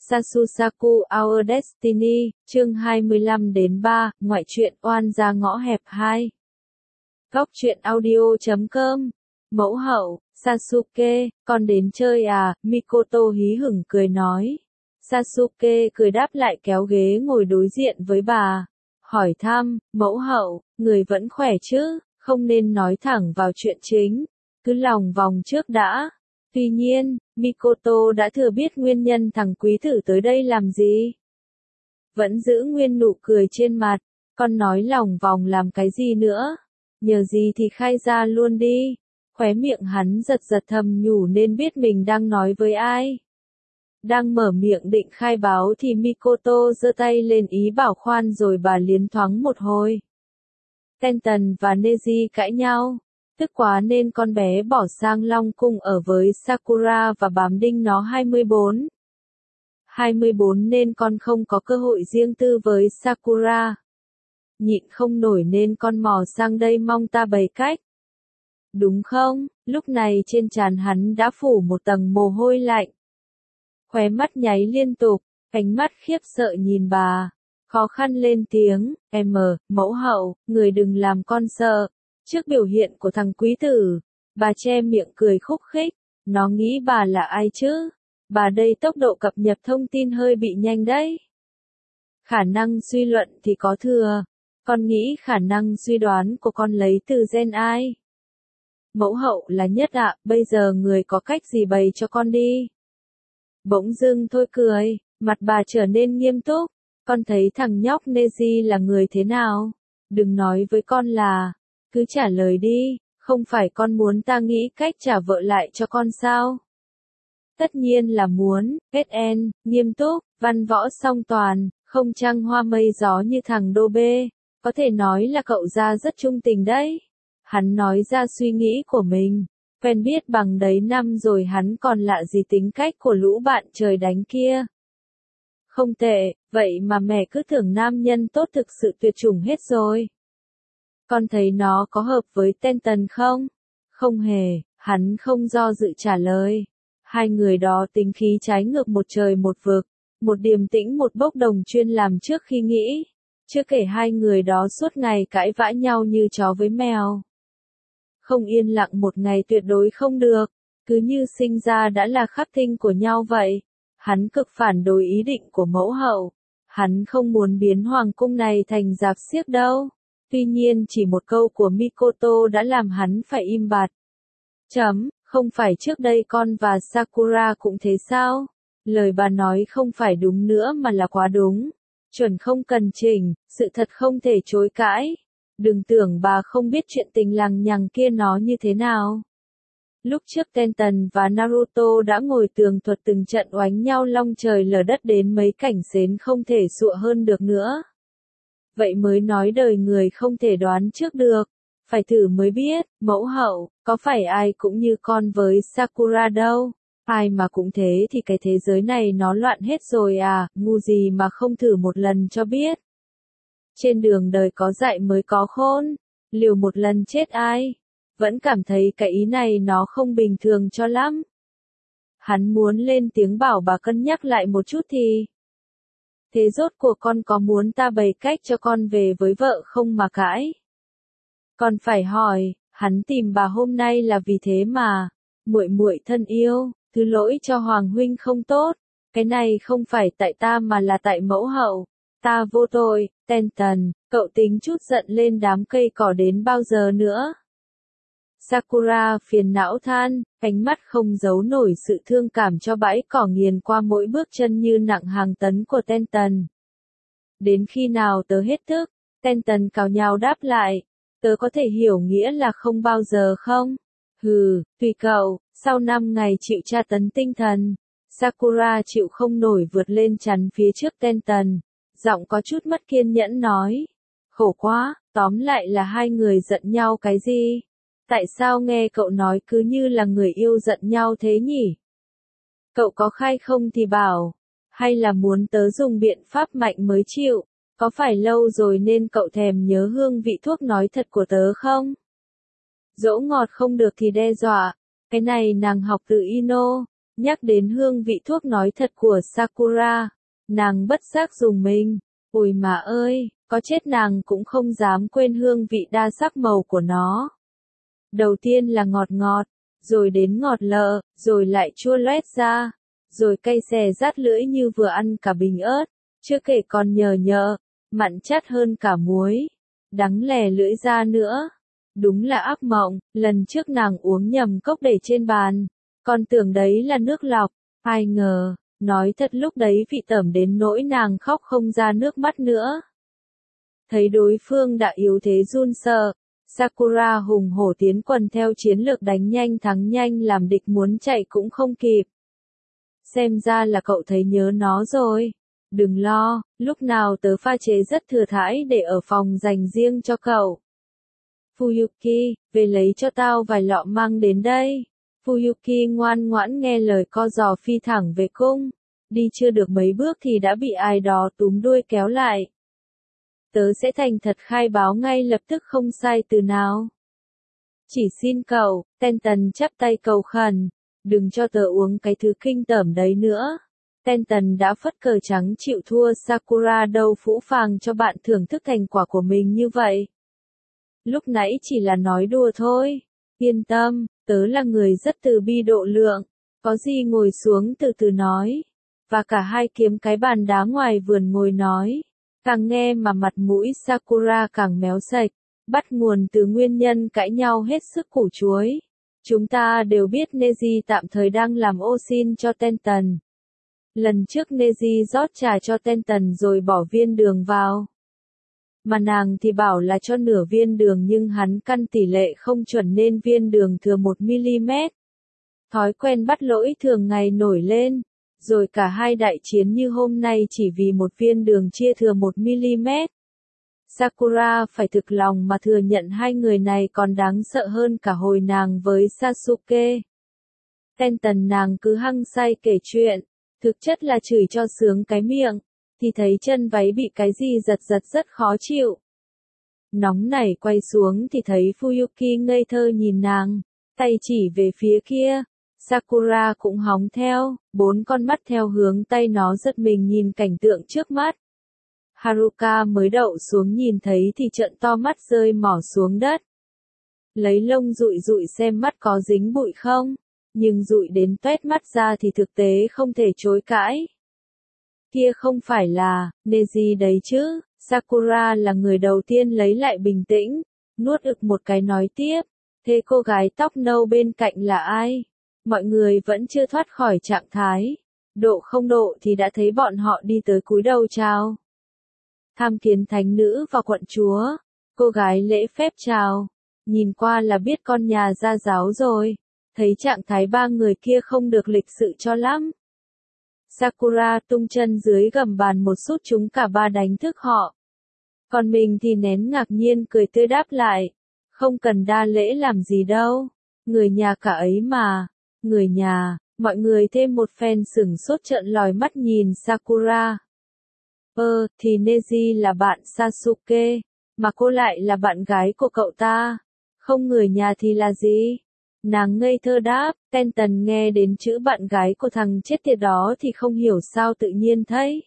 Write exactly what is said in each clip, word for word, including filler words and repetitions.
Sasusaku Our Destiny, chương hai mươi lăm đến ba, ngoại truyện oan gia ngõ hẹp hai. Góc truyện audio chấm com. Mẫu hậu, Sasuke, con đến chơi à, Mikoto hí hửng cười nói. Sasuke cười đáp lại kéo ghế ngồi đối diện với bà. Hỏi thăm, mẫu hậu, người vẫn khỏe chứ, không nên nói thẳng vào chuyện chính, cứ lòng vòng trước đã. Tuy nhiên, Mikoto đã thừa biết nguyên nhân thằng quý tử tới đây làm gì. Vẫn giữ nguyên nụ cười trên mặt, con nói lòng vòng làm cái gì nữa, nhờ gì thì khai ra luôn đi. Khóe miệng hắn giật giật thầm nhủ nên biết mình đang nói với ai. Đang mở miệng định khai báo thì Mikoto giơ tay lên ý bảo khoan rồi bà liến thoáng một hồi. Tenten và Neji cãi nhau. Tức quá nên con bé bỏ sang Long Cung ở với Sakura và bám đinh nó hai mươi bốn. hai mươi bốn nên con không có cơ hội riêng tư với Sakura. Nhịn không nổi nên con mò sang đây mong ta bày cách. Đúng không? Lúc này trên trán hắn đã phủ một tầng mồ hôi lạnh. Khóe mắt nháy liên tục, ánh mắt khiếp sợ nhìn bà. Khó khăn lên tiếng, em mờ, mẫu hậu, người đừng làm con sợ. Trước biểu hiện của thằng quý tử, bà che miệng cười khúc khích, nó nghĩ bà là ai chứ? Bà đây tốc độ cập nhật thông tin hơi bị nhanh đấy. Khả năng suy luận thì có thừa, con nghĩ khả năng suy đoán của con lấy từ gen ai? Mẫu hậu là nhất ạ, bây giờ người có cách gì bày cho con đi. Bỗng dưng thôi cười, mặt bà trở nên nghiêm túc, con thấy thằng nhóc Neji là người thế nào? Đừng nói với con là... Cứ trả lời đi, không phải con muốn ta nghĩ cách trả vợ lại cho con sao? Tất nhiên là muốn, ét en, nghiêm túc, văn võ song toàn, không trăng hoa mây gió như thằng Đô Bê, có thể nói là cậu ra rất trung tình đấy. Hắn nói ra suy nghĩ của mình, quen biết bằng đấy năm rồi hắn còn lạ gì tính cách của lũ bạn trời đánh kia. Không tệ, vậy mà mẹ cứ tưởng nam nhân tốt thực sự tuyệt chủng hết rồi. Con thấy nó có hợp với Tenten không? Không hề, hắn không do dự trả lời. Hai người đó tính khí trái ngược một trời một vực, một điềm tĩnh một bốc đồng chuyên làm trước khi nghĩ. Chưa kể hai người đó suốt ngày cãi vã nhau như chó với mèo. Không yên lặng một ngày tuyệt đối không được, cứ như sinh ra đã là khắc tinh của nhau vậy. Hắn cực phản đối ý định của mẫu hậu. Hắn không muốn biến hoàng cung này thành rạp xiếc đâu. Tuy nhiên chỉ một câu của Mikoto đã làm hắn phải im bặt. Chấm, không phải trước đây con và Sakura cũng thế sao? Lời bà nói không phải đúng nữa mà là quá đúng. Chuẩn không cần chỉnh, sự thật không thể chối cãi. Đừng tưởng bà không biết chuyện tình lằng nhằng kia nó như thế nào. Lúc trước Tenten và Naruto đã ngồi tường thuật từng trận oánh nhau long trời lở đất đến mấy cảnh xến không thể sụa hơn được nữa. Vậy mới nói đời người không thể đoán trước được, phải thử mới biết, mẫu hậu, có phải ai cũng như con với Sakura đâu, ai mà cũng thế thì cái thế giới này nó loạn hết rồi à, ngu gì mà không thử một lần cho biết. Trên đường đời có dạy mới có khôn, liều một lần chết ai, vẫn cảm thấy cái ý này nó không bình thường cho lắm. Hắn muốn lên tiếng bảo bà cân nhắc lại một chút thì... Thế rốt cuộc con có muốn ta bày cách cho con về với vợ không mà cãi? Con phải hỏi, hắn tìm bà hôm nay là vì thế mà. Muội muội thân yêu, thứ lỗi cho Hoàng huynh không tốt. Cái này không phải tại ta mà là tại mẫu hậu. Ta vô tội, Tenten, cậu tính chút giận lên đám cây cỏ đến bao giờ nữa? Sakura phiền não than, ánh mắt không giấu nổi sự thương cảm cho bãi cỏ nghiền qua mỗi bước chân như nặng hàng tấn của Tenten. Đến khi nào tớ hết thức? Tenten cào nhào đáp lại. Tớ có thể hiểu nghĩa là không bao giờ không? Hừ, tùy cậu, sau năm ngày chịu tra tấn tinh thần, Sakura chịu không nổi vượt lên chắn phía trước Tenten, giọng có chút mất kiên nhẫn nói. Khổ quá, tóm lại là hai người giận nhau cái gì? Tại sao nghe cậu nói cứ như là người yêu giận nhau thế nhỉ? Cậu có khai không thì bảo, hay là muốn tớ dùng biện pháp mạnh mới chịu, có phải lâu rồi nên cậu thèm nhớ hương vị thuốc nói thật của tớ không? Dỗ ngọt không được thì đe dọa, cái này nàng học từ Ino, Nhắc đến hương vị thuốc nói thật của Sakura, nàng bất giác rùng mình. Ôi mà ơi, có chết nàng cũng không dám quên hương vị đa sắc màu của nó. Đầu tiên là ngọt ngọt, rồi đến ngọt lợ, rồi lại chua loét ra, rồi cay xè rát lưỡi như vừa ăn cả bình ớt, chưa kể còn nhờ nhợ, mặn chát hơn cả muối, đắng lè lưỡi ra nữa. Đúng là ác mộng, lần trước nàng uống nhầm cốc để trên bàn, còn tưởng đấy là nước lọc, ai ngờ, nói thật lúc đấy vị tẩm đến nỗi nàng khóc không ra nước mắt nữa. Thấy đối phương đã yếu thế run sợ, Sakura hùng hổ tiến quần theo chiến lược đánh nhanh thắng nhanh làm địch muốn chạy cũng không kịp. Xem ra là cậu thấy nhớ nó rồi. Đừng lo, lúc nào tớ pha chế rất thừa thãi để ở phòng dành riêng cho cậu. Fuyuki, về lấy cho tao vài lọ mang đến đây. Fuyuki ngoan ngoãn nghe lời co giò phi thẳng về cung. Đi chưa được mấy bước thì đã bị ai đó túm đuôi kéo lại. Tớ sẽ thành thật khai báo ngay lập tức không sai từ nào. Chỉ xin cậu, Tenton chắp tay cầu khẩn, đừng cho tớ uống cái thứ kinh tởm đấy nữa. Tenton đã phất cờ trắng chịu thua Sakura đâu phũ phàng cho bạn thưởng thức thành quả của mình như vậy. Lúc nãy chỉ là nói đùa thôi. Yên tâm, tớ là người rất từ bi độ lượng. Có gì ngồi xuống từ từ nói. Và cả hai kiếm cái bàn đá ngoài vườn ngồi nói. Càng nghe mà mặt mũi Sakura càng méo sạch. Bắt nguồn từ nguyên nhân cãi nhau hết sức củ chuối. Chúng ta đều biết Neji tạm thời đang làm ô xin cho Tenton. Lần trước Neji rót trà cho Tenton rồi bỏ viên đường vào. Mà nàng thì bảo là cho nửa viên đường nhưng hắn căn tỷ lệ không chuẩn nên viên đường thừa một mi-li-mét. Thói quen bắt lỗi thường ngày nổi lên, rồi cả hai đại chiến như hôm nay chỉ vì một viên đường chia thừa một mi-li-mét. Sakura phải thực lòng mà thừa nhận hai người này còn đáng sợ hơn cả hồi nàng với Sasuke. Tenton nàng cứ hăng say kể chuyện, thực chất là chửi cho sướng cái miệng, thì thấy chân váy bị cái gì giật giật rất khó chịu. Nóng nảy quay xuống thì thấy Fuyuki ngây thơ nhìn nàng, tay chỉ về phía kia. Sakura cũng hóng theo, bốn con mắt theo hướng tay nó giật mình nhìn cảnh tượng trước mắt. Haruka mới đậu xuống nhìn thấy thì trợn to mắt rơi mỏ xuống đất. Lấy lông dụi dụi xem mắt có dính bụi không, nhưng dụi đến toét mắt ra thì thực tế không thể chối cãi. Kia không phải là Neji đấy chứ. Sakura là người đầu tiên lấy lại bình tĩnh, nuốt ực một cái nói tiếp. Thế cô gái tóc nâu bên cạnh là ai? Mọi người vẫn chưa thoát khỏi trạng thái. Độ không độ thì đã thấy bọn họ đi tới cúi đầu chào. Tham kiến thánh nữ và quận chúa. Cô gái lễ phép chào. Nhìn qua là biết con nhà gia giáo rồi. Thấy trạng thái ba người kia không được lịch sự cho lắm. Sakura tung chân dưới gầm bàn một sút chúng cả ba đánh thức họ. Còn mình thì nén ngạc nhiên cười tươi đáp lại. Không cần đa lễ làm gì đâu. Người nhà cả ấy mà. Người nhà, mọi người thêm một phen sửng sốt trợn lòi mắt nhìn Sakura. Ơ, thì Neji là bạn Sasuke, mà cô lại là bạn gái của cậu ta. Không người nhà thì là gì? Nàng ngây thơ đáp, Tenton nghe đến chữ bạn gái của thằng chết tiệt đó thì không hiểu sao tự nhiên thấy.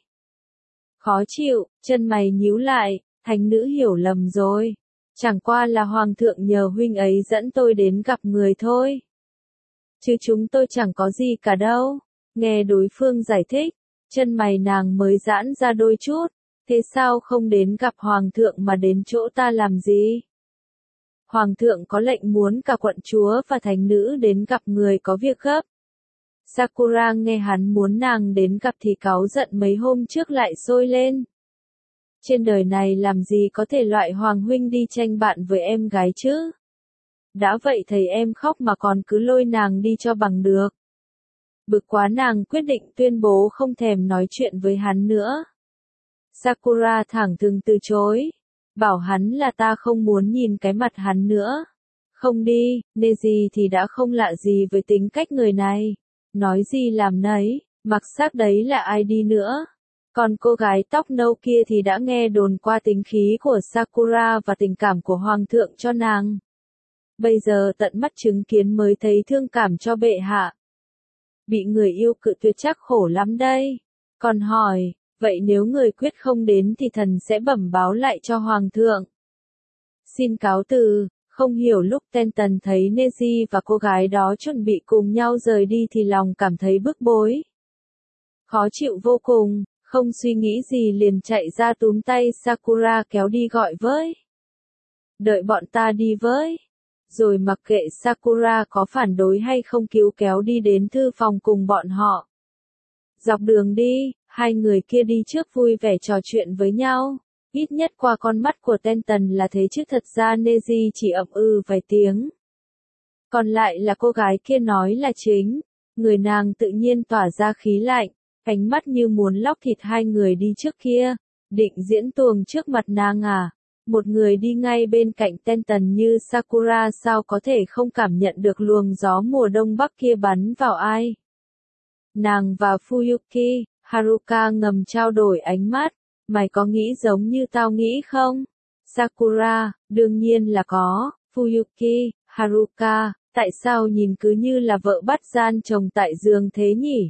Khó chịu, chân mày nhíu lại, thánh nữ hiểu lầm rồi. Chẳng qua là hoàng thượng nhờ huynh ấy dẫn tôi đến gặp người thôi. Chứ chúng tôi chẳng có gì cả đâu. Nghe đối phương giải thích, chân mày nàng mới giãn ra đôi chút. Thế sao không đến gặp hoàng thượng mà đến chỗ ta làm gì? Hoàng thượng có lệnh muốn cả quận chúa và thánh nữ đến gặp người có việc gấp. Sakura nghe hắn muốn nàng đến gặp thì cáu giận mấy hôm trước lại sôi lên. Trên đời này làm gì có thể loại hoàng huynh đi tranh bạn với em gái chứ? Đã vậy thầy em khóc mà còn cứ lôi nàng đi cho bằng được. Bực quá nàng quyết định tuyên bố không thèm nói chuyện với hắn nữa. Sakura thẳng thừng từ chối. Bảo hắn là ta không muốn nhìn cái mặt hắn nữa. Không đi, Neji thì đã không lạ gì với tính cách người này. Nói gì làm nấy, mặc xác đấy là ai đi nữa. Còn cô gái tóc nâu kia thì đã nghe đồn qua tính khí của Sakura và tình cảm của hoàng thượng cho nàng. Bây giờ tận mắt chứng kiến mới thấy thương cảm cho bệ hạ. bị người yêu cự tuyệt chắc khổ lắm đây. Còn hỏi, vậy nếu người quyết không đến thì thần sẽ bẩm báo lại cho hoàng thượng. Xin cáo từ. Không hiểu lúc Tenton thấy Neji và cô gái đó chuẩn bị cùng nhau rời đi thì lòng cảm thấy bức bối. Khó chịu vô cùng, không suy nghĩ gì liền chạy ra túm tay Sakura kéo đi gọi với. Đợi bọn ta đi với. Rồi mặc kệ Sakura có phản đối hay không cứu kéo đi đến thư phòng cùng bọn họ. Dọc đường đi, hai người kia đi trước vui vẻ trò chuyện với nhau. Ít nhất qua con mắt của Tenton là thế chứ thật ra Neji chỉ ậm ừ vài tiếng. Còn lại là cô gái kia nói là chính. Người nàng tự nhiên tỏa ra khí lạnh, ánh mắt như muốn lóc thịt hai người đi trước kia. Định diễn tuồng trước mặt nàng à? Một người đi ngay bên cạnh Tenton như Sakura sao có thể không cảm nhận được luồng gió mùa đông bắc kia bắn vào ai? Nàng và Fuyuki, Haruka ngầm trao đổi ánh mắt. Mày có nghĩ giống như tao nghĩ không? Sakura, đương nhiên là có. Fuyuki, Haruka, tại sao nhìn cứ như là vợ bắt gian chồng tại giường thế nhỉ?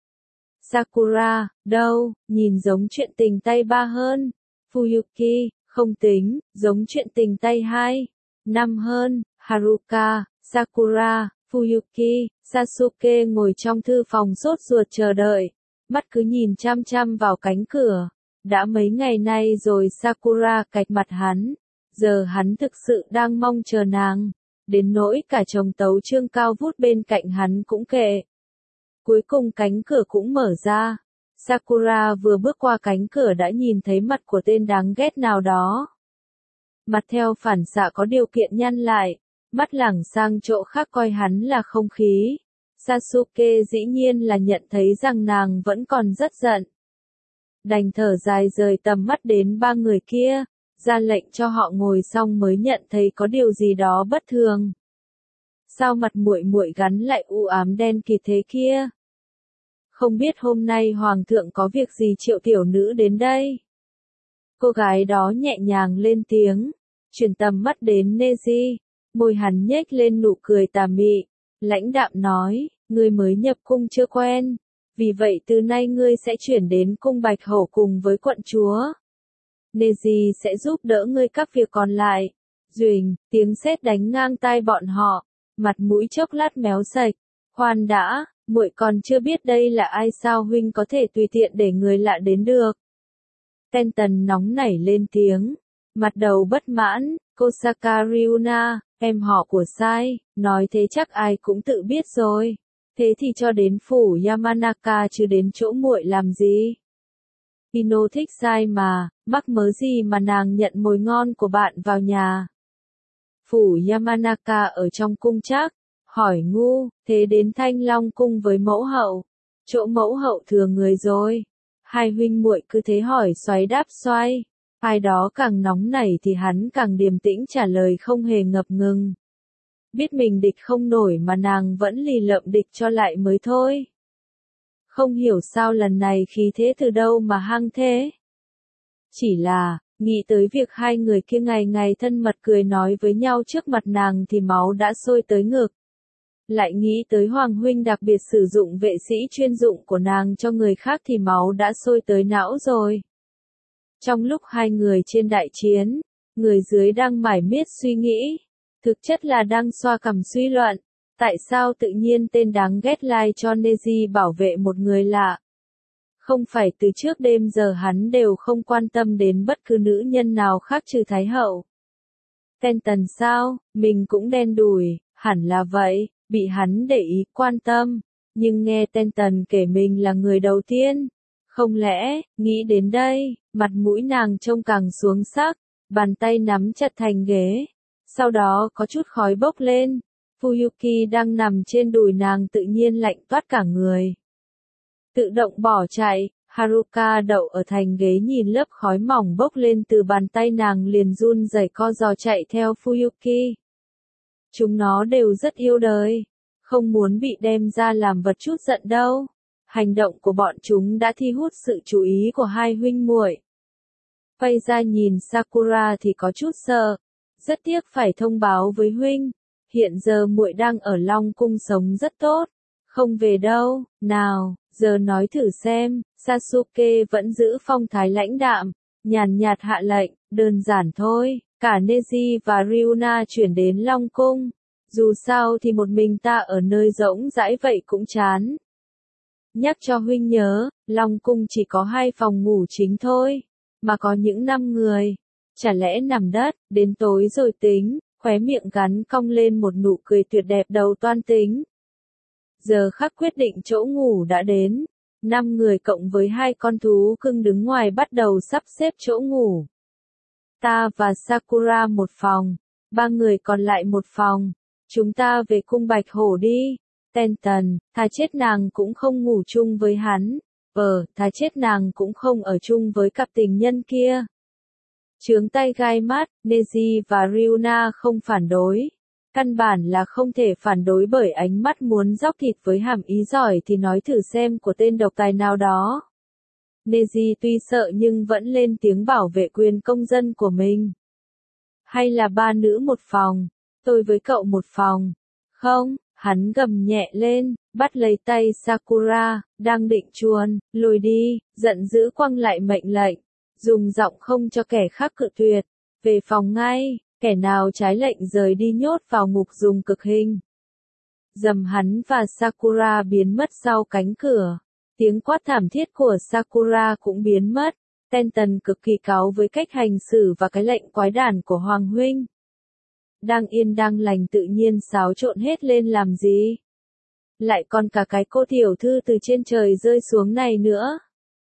Sakura, đâu, nhìn giống chuyện tình tay ba hơn. Fuyuki, không tính, giống chuyện tình tay hai. Năm hơn. Haruka, Sakura, Fuyuki, Sasuke ngồi trong thư phòng sốt ruột chờ đợi. Mắt cứ nhìn chăm chăm vào cánh cửa. Đã mấy ngày nay rồi Sakura cạch mặt hắn. Giờ hắn thực sự đang mong chờ nàng. Đến nỗi cả chồng tấu chương cao vút bên cạnh hắn cũng kệ. Cuối cùng cánh cửa cũng mở ra. Sakura vừa bước qua cánh cửa đã nhìn thấy mặt của tên đáng ghét nào đó. Mặt theo phản xạ có điều kiện nhăn lại. Mắt lẳng sang chỗ khác coi hắn là không khí. Sasuke dĩ nhiên là nhận thấy rằng nàng vẫn còn rất giận. Đành thở dài rời tầm mắt đến ba người kia, ra lệnh cho họ ngồi xong mới nhận thấy có điều gì đó bất thường. Sao mặt muội muội gắn lại u ám đen kịt thế kia? Không biết hôm nay hoàng thượng có việc gì triệu tiểu nữ đến đây? Cô gái đó nhẹ nhàng lên tiếng, chuyển tầm mắt đến Neji, môi hắn nhếch lên nụ cười tà mị, lãnh đạm nói, ngươi mới nhập cung chưa quen. Vì vậy từ nay ngươi sẽ chuyển đến cung Bạch Hổ cùng với quận chúa. Neji sẽ giúp đỡ ngươi các việc còn lại. Duỳnh, tiếng sét đánh ngang tai bọn họ. Mặt mũi chốc lát méo sạch. Khoan đã, muội còn chưa biết đây là ai sao huynh có thể tùy tiện để người lạ đến được. Tenton nóng nảy lên tiếng. Mặt đầu bất mãn, Kosaka Ryuna, em họ của Sai, nói thế chắc ai cũng tự biết rồi. Thế thì cho đến phủ Yamanaka chứ đến chỗ muội làm gì? Ino thích Sai mà, mắc mớ gì mà nàng nhận mồi ngon của bạn vào nhà? Phủ Yamanaka ở trong cung chắc. Hỏi ngu, thế đến Thanh Long cung với mẫu hậu. Chỗ mẫu hậu thừa người rồi. Hai huynh muội cứ thế hỏi xoáy đáp xoay. Ai đó càng nóng nảy thì hắn càng điềm tĩnh trả lời không hề ngập ngừng. Biết mình địch không nổi mà nàng vẫn lì lợm địch cho lại mới thôi. Không hiểu sao lần này khí thế từ đâu mà hăng thế. Chỉ là, nghĩ tới việc hai người kia ngày ngày thân mật cười nói với nhau trước mặt nàng thì máu đã sôi tới ngực. Lại nghĩ tới Hoàng huynh đặc biệt sử dụng vệ sĩ chuyên dụng của nàng cho người khác thì máu đã sôi tới não rồi. Trong lúc hai người trên đại chiến, người dưới đang mải miết suy nghĩ. Thực chất là đang xoa cằm suy luận. Tại sao tự nhiên tên đáng ghét lai cho Neji bảo vệ một người lạ? Không phải từ trước đêm giờ hắn đều không quan tâm đến bất cứ nữ nhân nào khác trừ Thái Hậu. Tenton sao, mình cũng đen đủi, hẳn là vậy, bị hắn để ý quan tâm. Nhưng nghe Tenton kể mình là người đầu tiên. Không lẽ, nghĩ đến đây, mặt mũi nàng trông càng xuống sắc, bàn tay nắm chặt thành ghế. Sau đó có chút khói bốc lên. Fuyuki đang nằm trên đùi nàng tự nhiên lạnh toát cả người. Tự động bỏ chạy, Haruka đậu ở thành ghế nhìn lớp khói mỏng bốc lên từ bàn tay nàng liền run rẩy co giò chạy theo Fuyuki. Chúng nó đều rất yêu đời, không muốn bị đem ra làm vật chút giận đâu. Hành động của bọn chúng đã thu hút sự chú ý của hai huynh muội. Quay ra nhìn Sakura thì có chút sợ. Rất tiếc phải thông báo với huynh, hiện giờ muội đang ở Long cung sống rất tốt, Không về đâu, nào, giờ nói thử xem, Sasuke vẫn giữ phong thái lãnh đạm, nhàn nhạt hạ lệnh, đơn giản thôi, cả Neji và Ryuna chuyển đến Long Cung. Dù sao thì một mình ta ở nơi rỗng rãi vậy cũng chán. Nhắc cho huynh nhớ, Long Cung chỉ có hai phòng ngủ chính thôi, mà có những năm người. Chả lẽ nằm đất, đến tối rồi tính, khóe miệng gắn cong lên một nụ cười tuyệt đẹp đầu toan tính. Giờ khắc quyết định chỗ ngủ đã đến. Năm người cộng với hai con thú cưng đứng ngoài bắt đầu sắp xếp chỗ ngủ. Ta và Sakura một phòng, ba người còn lại một phòng. Chúng ta về cung Bạch Hổ đi. Tenten, thà chết nàng cũng không ngủ chung với hắn. Ờ, thà chết nàng cũng không ở chung với cặp tình nhân kia. Chướng tay gai mắt, Neji và Ryuna không phản đối. Căn bản là không thể phản đối bởi ánh mắt muốn dóc thịt với hàm ý giỏi thì nói thử xem của tên độc tài nào đó. Neji tuy sợ nhưng vẫn lên tiếng bảo vệ quyền công dân của mình. Hay là ba nữ một phòng, tôi với cậu một phòng. Không, hắn gầm nhẹ lên, bắt lấy tay Sakura, đang định chuồn, lùi đi, giận dữ quăng lại mệnh lệnh, dùng giọng không cho kẻ khác cự tuyệt, về phòng ngay. Kẻ nào trái lệnh rời đi nhốt vào ngục dùng cực hình. Dầm hắn và Sakura biến mất sau cánh cửa. Tiếng quát thảm thiết của Sakura cũng biến mất. Tenten cực kỳ cáu với cách hành xử và cái lệnh quái đản của Hoàng huynh. Đang yên đang lành tự nhiên xáo trộn hết lên làm gì? Lại còn cả cái cô tiểu thư từ trên trời rơi xuống này nữa.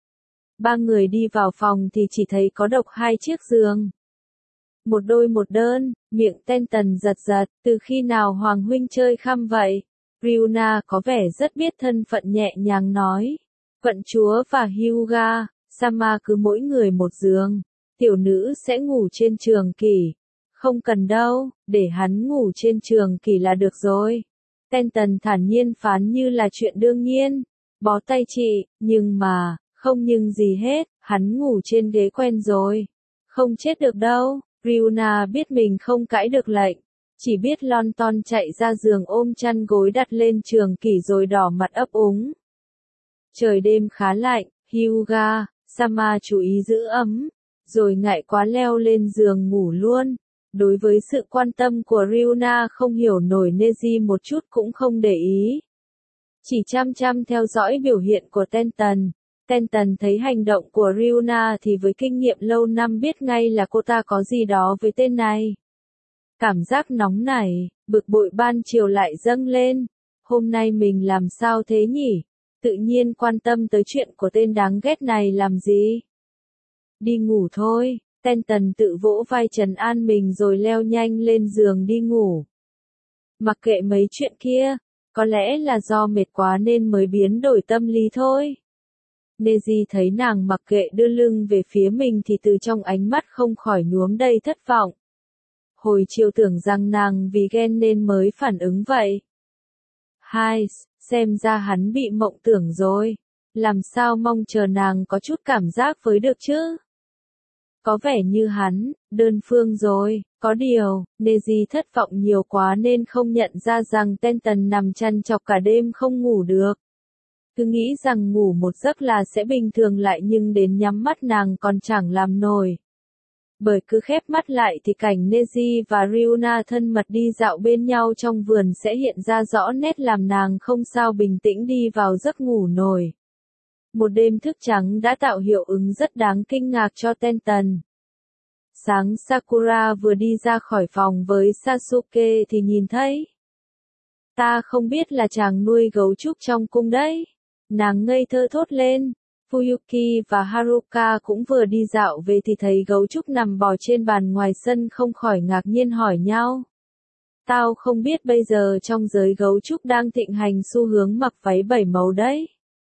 Ba người đi vào phòng thì chỉ thấy có độc hai chiếc giường. Một đôi một đơn, miệng Tenten giật giật, từ khi nào Hoàng huynh chơi khăm vậy? Ryuna có vẻ rất biết thân phận nhẹ nhàng nói. Vận chúa và Hyuga, Sama cứ mỗi người một giường. Tiểu nữ sẽ ngủ trên trường kỷ. Không cần đâu, để hắn ngủ trên trường kỷ là được rồi. Tenten thản nhiên phán như là chuyện đương nhiên. Bó tay chị, nhưng mà, không nhưng gì hết, hắn ngủ trên ghế quen rồi. Không chết được đâu. Ryuna biết mình không cãi được lệnh, chỉ biết lon ton chạy ra giường ôm chăn gối đặt lên trường kỷ rồi đỏ mặt ấp úng. Trời đêm khá lạnh, Hyuga, Sama chú ý giữ ấm, rồi ngại quá leo lên giường ngủ luôn. Đối với sự quan tâm của Ryuna không hiểu nổi Neji một chút cũng không để ý. Chỉ chăm chăm theo dõi biểu hiện của Tenten. Tenten thấy hành động của Ryuna thì với kinh nghiệm lâu năm biết ngay là cô ta có gì đó với tên này. Cảm giác nóng nảy, bực bội ban chiều lại dâng lên. Hôm nay mình làm sao thế nhỉ? Tự nhiên quan tâm tới chuyện của tên đáng ghét này làm gì? Đi ngủ thôi, Tenten tự vỗ vai trấn an mình rồi leo nhanh lên giường đi ngủ. Mặc kệ mấy chuyện kia, có lẽ là do mệt quá nên mới biến đổi tâm lý thôi. Neji thấy nàng mặc kệ đưa lưng về phía mình thì từ trong ánh mắt không khỏi nhuốm đầy thất vọng. Hồi chiều tưởng rằng nàng vì ghen nên mới phản ứng vậy. Hai, xem ra hắn bị mộng tưởng rồi. Làm sao mong chờ nàng có chút cảm giác với được chứ? Có vẻ như hắn, đơn phương rồi, có điều, Neji thất vọng nhiều quá nên không nhận ra rằng Tenten nằm chăn chọc cả đêm không ngủ được. Cứ nghĩ rằng ngủ một giấc là sẽ bình thường lại nhưng đến nhắm mắt nàng còn chẳng làm nổi. Bởi cứ khép mắt lại thì cảnh Neji và Ryuna thân mật đi dạo bên nhau trong vườn sẽ hiện ra rõ nét làm nàng không sao bình tĩnh đi vào giấc ngủ nổi. Một đêm thức trắng đã tạo hiệu ứng rất đáng kinh ngạc cho Tenten. Sáng Sakura vừa đi ra khỏi phòng với Sasuke thì nhìn thấy. Ta không biết là chàng nuôi gấu trúc trong cung đấy. Nàng ngây thơ thốt lên. Fuyuki và Haruka cũng vừa đi dạo về thì thấy gấu trúc nằm bò trên bàn ngoài sân không khỏi ngạc nhiên hỏi nhau. Tao không biết bây giờ trong giới gấu trúc đang thịnh hành xu hướng mặc váy bảy màu đấy.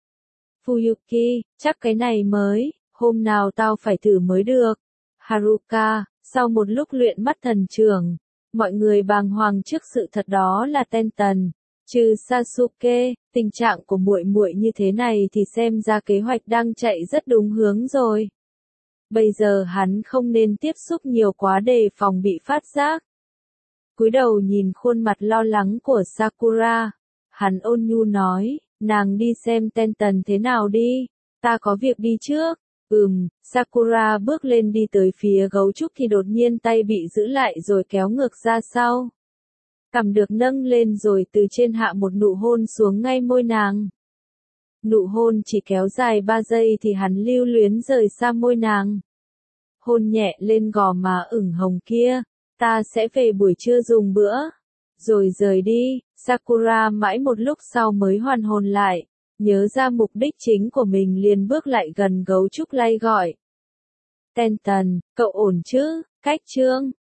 Fuyuki, chắc cái này mới, hôm nào tao phải thử mới được. Haruka, sau một lúc luyện mắt thần trưởng, mọi người bàng hoàng trước sự thật đó là Tenten. Trừ Sasuke, tình trạng của muội muội như thế này thì xem ra kế hoạch đang chạy rất đúng hướng rồi. Bây giờ hắn không nên tiếp xúc nhiều quá đề phòng bị phát giác. Cúi đầu nhìn khuôn mặt lo lắng của Sakura, Hắn ôn nhu nói, nàng đi xem Ten Tần thế nào đi, ta có việc đi trước. Ừm, Sakura bước lên đi tới phía gấu trúc thì đột nhiên tay bị giữ lại rồi kéo ngược ra sau. Cằm được nâng lên rồi từ trên hạ một nụ hôn xuống ngay môi nàng. Nụ hôn chỉ kéo dài ba giây thì hắn lưu luyến rời xa môi nàng. Hôn nhẹ lên gò má ửng hồng kia, ta sẽ về buổi trưa dùng bữa. Rồi rời đi, Sakura mãi một lúc sau mới hoàn hồn lại, nhớ ra mục đích chính của mình liền bước lại gần gấu trúc lay gọi. Ten Tần, cậu ổn chứ? Cách chương